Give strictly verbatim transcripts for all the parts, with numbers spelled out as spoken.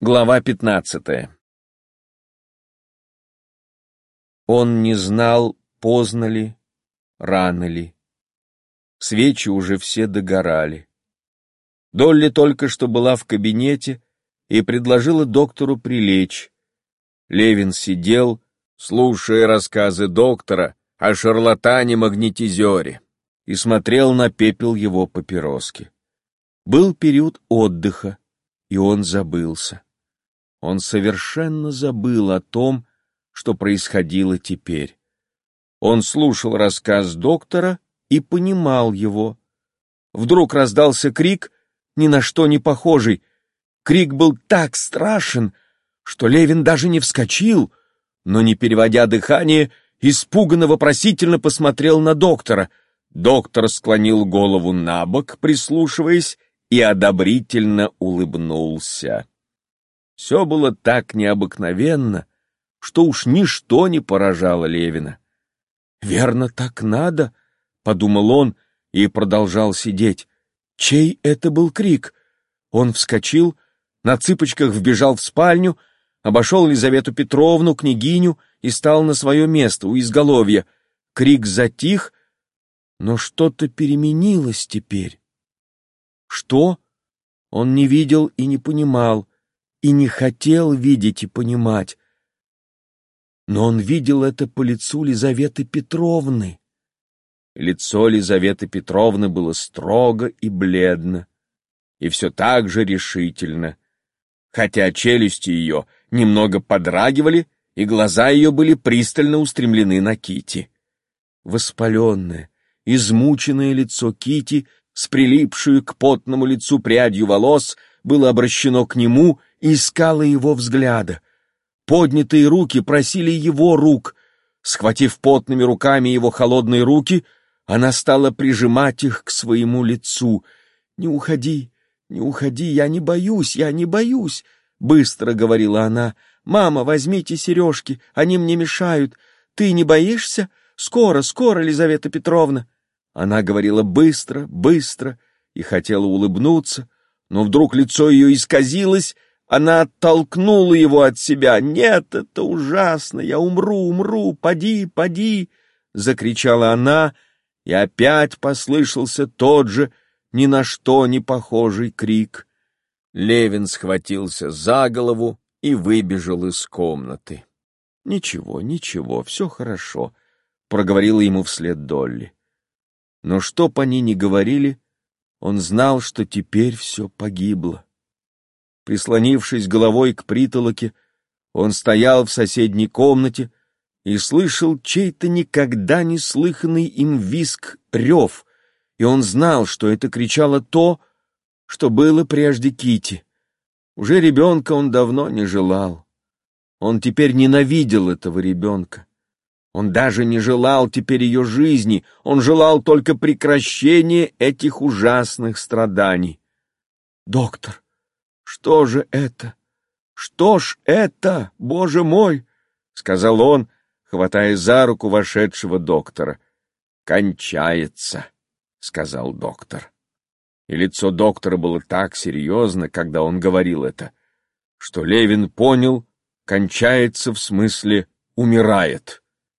Глава пятнадцатая. Он не знал, поздно ли, рано ли. Свечи уже все догорали. Долли только что была в кабинете и предложила доктору прилечь. Левин сидел, слушая рассказы доктора о шарлатане-магнетизере, и смотрел на пепел его папироски. Был период отдыха, и он забылся. Он совершенно забыл о том, что происходило теперь. Он слушал рассказ доктора и понимал его. Вдруг раздался крик, ни на что не похожий. Крик был так страшен, что Левин даже не вскочил, но, не переводя дыхание, испуганно-вопросительно посмотрел на доктора. Доктор склонил голову набок, прислушиваясь, и одобрительно улыбнулся. Все было так необыкновенно, что уж ничто не поражало Левина. «Верно, так надо», — подумал он и продолжал сидеть. Чей это был крик? Он вскочил, на цыпочках вбежал в спальню, обошел Лизавету Петровну, княгиню, и стал на свое место у изголовья. Крик затих, но что-то переменилось теперь. Что? Он не видел и не понимал, и не хотел видеть и понимать. Но он видел это по лицу Лизаветы Петровны. Лицо Лизаветы Петровны было строго и бледно, и все так же решительно, хотя челюсти ее немного подрагивали, и глаза ее были пристально устремлены на Кити. Воспаленное, измученное лицо Кити с прилипшую к потному лицу прядью волос было обращено к нему и искало его взгляда. Поднятые руки просили его рук. Схватив потными руками его холодные руки, она стала прижимать их к своему лицу. «Не уходи, не уходи, я не боюсь, я не боюсь», — быстро говорила она. «Мама, возьмите сережки, они мне мешают. Ты не боишься? Скоро, скоро, Лизавета Петровна». Она говорила быстро, быстро и хотела улыбнуться, но вдруг лицо ее исказилось, она оттолкнула его от себя. «Нет, это ужасно, я умру, умру, поди, поди!» — закричала она, и опять послышался тот же ни на что не похожий крик. Левин схватился за голову и выбежал из комнаты. «Ничего, ничего, все хорошо», — проговорила ему вслед Долли. Но что б они ни говорили, он знал, что теперь все погибло. Прислонившись головой к притолоке, он стоял в соседней комнате и слышал чей-то никогда не слыханный им визг, рев, и он знал, что это кричало то, что было прежде Кити. Уже ребенка он давно не желал. Он теперь ненавидел этого ребенка. Он даже не желал теперь ее жизни, он желал только прекращения этих ужасных страданий. «Доктор, что же это? Что ж это, Боже мой?» — сказал он, хватая за руку вошедшего доктора. «Кончается», — сказал доктор. И лицо доктора было так серьезно, когда он говорил это, что Левин понял, кончается в смысле умирает.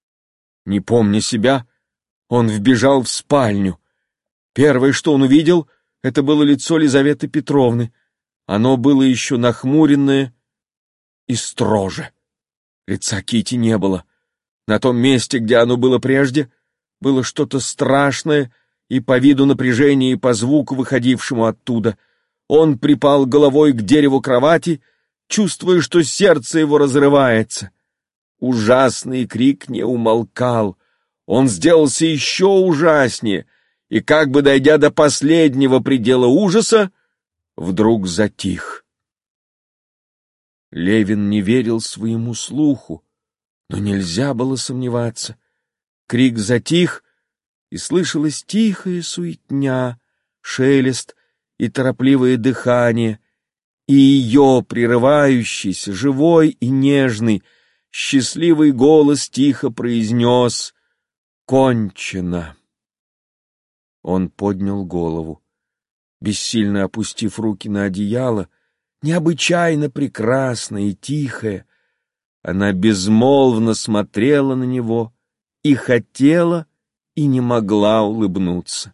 Не помня себя, он вбежал в спальню. Первое, что он увидел, это было лицо Лизаветы Петровны. Оно было еще нахмуренное и строже. Лица Кити не было. На том месте, где оно было прежде, было что-то страшное и по виду напряжения, и по звуку, выходившему оттуда. Он припал головой к дереву кровати, чувствуя, что сердце его разрывается. Ужасный крик не умолкал. Он сделался еще ужаснее, и, как бы дойдя до последнего предела ужаса, вдруг затих. Левин не верил своему слуху, но нельзя было сомневаться. Крик затих, и слышалась тихая суетня, шелест и торопливое дыхание, и ее прерывающийся, живой и нежный, счастливый голос тихо произнес: «Кончено». Он поднял голову. Бессильно опустив руки на одеяло, необычайно прекрасная и тихая. Она безмолвно смотрела на него и хотела, и не могла улыбнуться.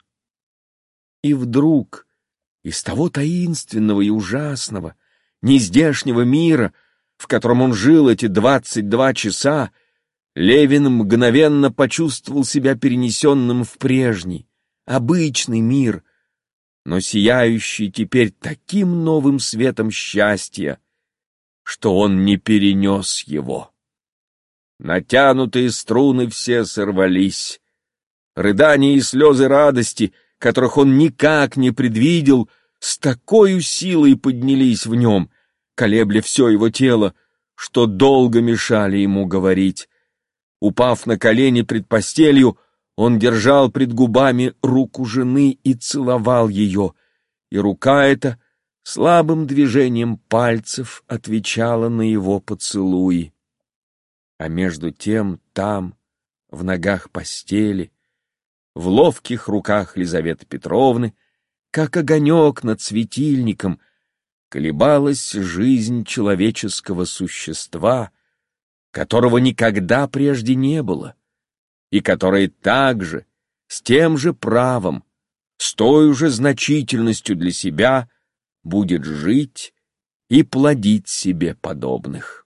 И вдруг из того таинственного и ужасного, нездешнего мира, в котором он жил эти двадцать два часа, Левин мгновенно почувствовал себя перенесенным в прежний, обычный мир, но сияющий теперь таким новым светом счастья, что он не перенес его. Натянутые струны все сорвались. Рыдания и слезы радости, которых он никак не предвидел, с такой силой поднялись в нем, колебля все его тело, что долго мешали ему говорить. Упав на колени пред постелью, он держал пред губами руку жены и целовал ее, и рука эта слабым движением пальцев отвечала на его поцелуи. А между тем там, в ногах постели, в ловких руках Лизаветы Петровны, как огонек над светильником, колебалась жизнь человеческого существа, которого никогда прежде не было, и которое также, с тем же правом, с той же значительностью для себя будет жить и плодить себе подобных.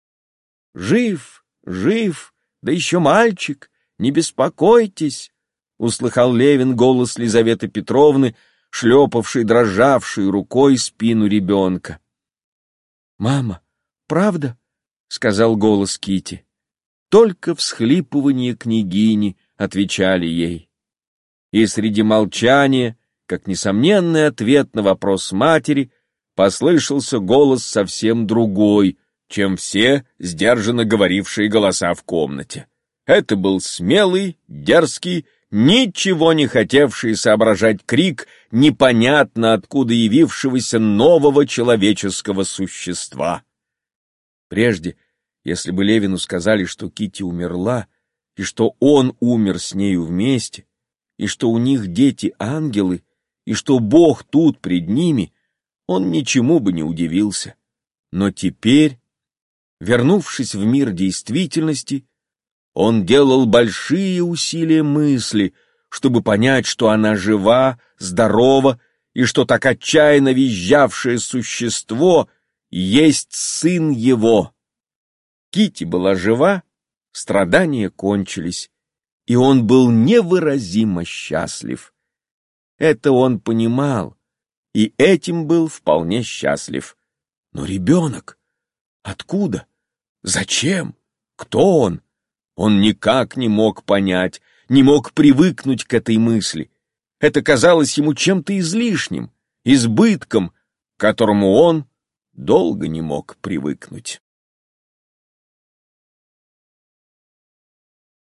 «Жив, жив, да еще мальчик, не беспокойтесь», — услыхал Левин голос Лизаветы Петровны, шлепавшей дрожавшей рукой спину ребенка. «Мама, правда?» — сказал голос Кити. Только всхлипывания княгини отвечали ей. И среди молчания, как несомненный ответ на вопрос матери, послышался голос совсем другой, чем все сдержанно говорившие голоса в комнате. Это был смелый, дерзкий, ничего не хотевший соображать крик непонятно откуда явившегося нового человеческого существа. Прежде, если бы Левину сказали, что Кити умерла, и что он умер с нею вместе, и что у них дети-ангелы, и что Бог тут пред ними, он ничему бы не удивился. Но теперь, вернувшись в мир действительности, он делал большие усилия мысли, чтобы понять, что она жива, здорова, и что так отчаянно визжавшее существо есть сын его. Кити была жива, страдания кончились, и он был невыразимо счастлив. Это он понимал, и этим был вполне счастлив. Но ребенок? Откуда? Зачем? Кто он? Он никак не мог понять, не мог привыкнуть к этой мысли. Это казалось ему чем-то излишним, избытком, к которому он долго не мог привыкнуть.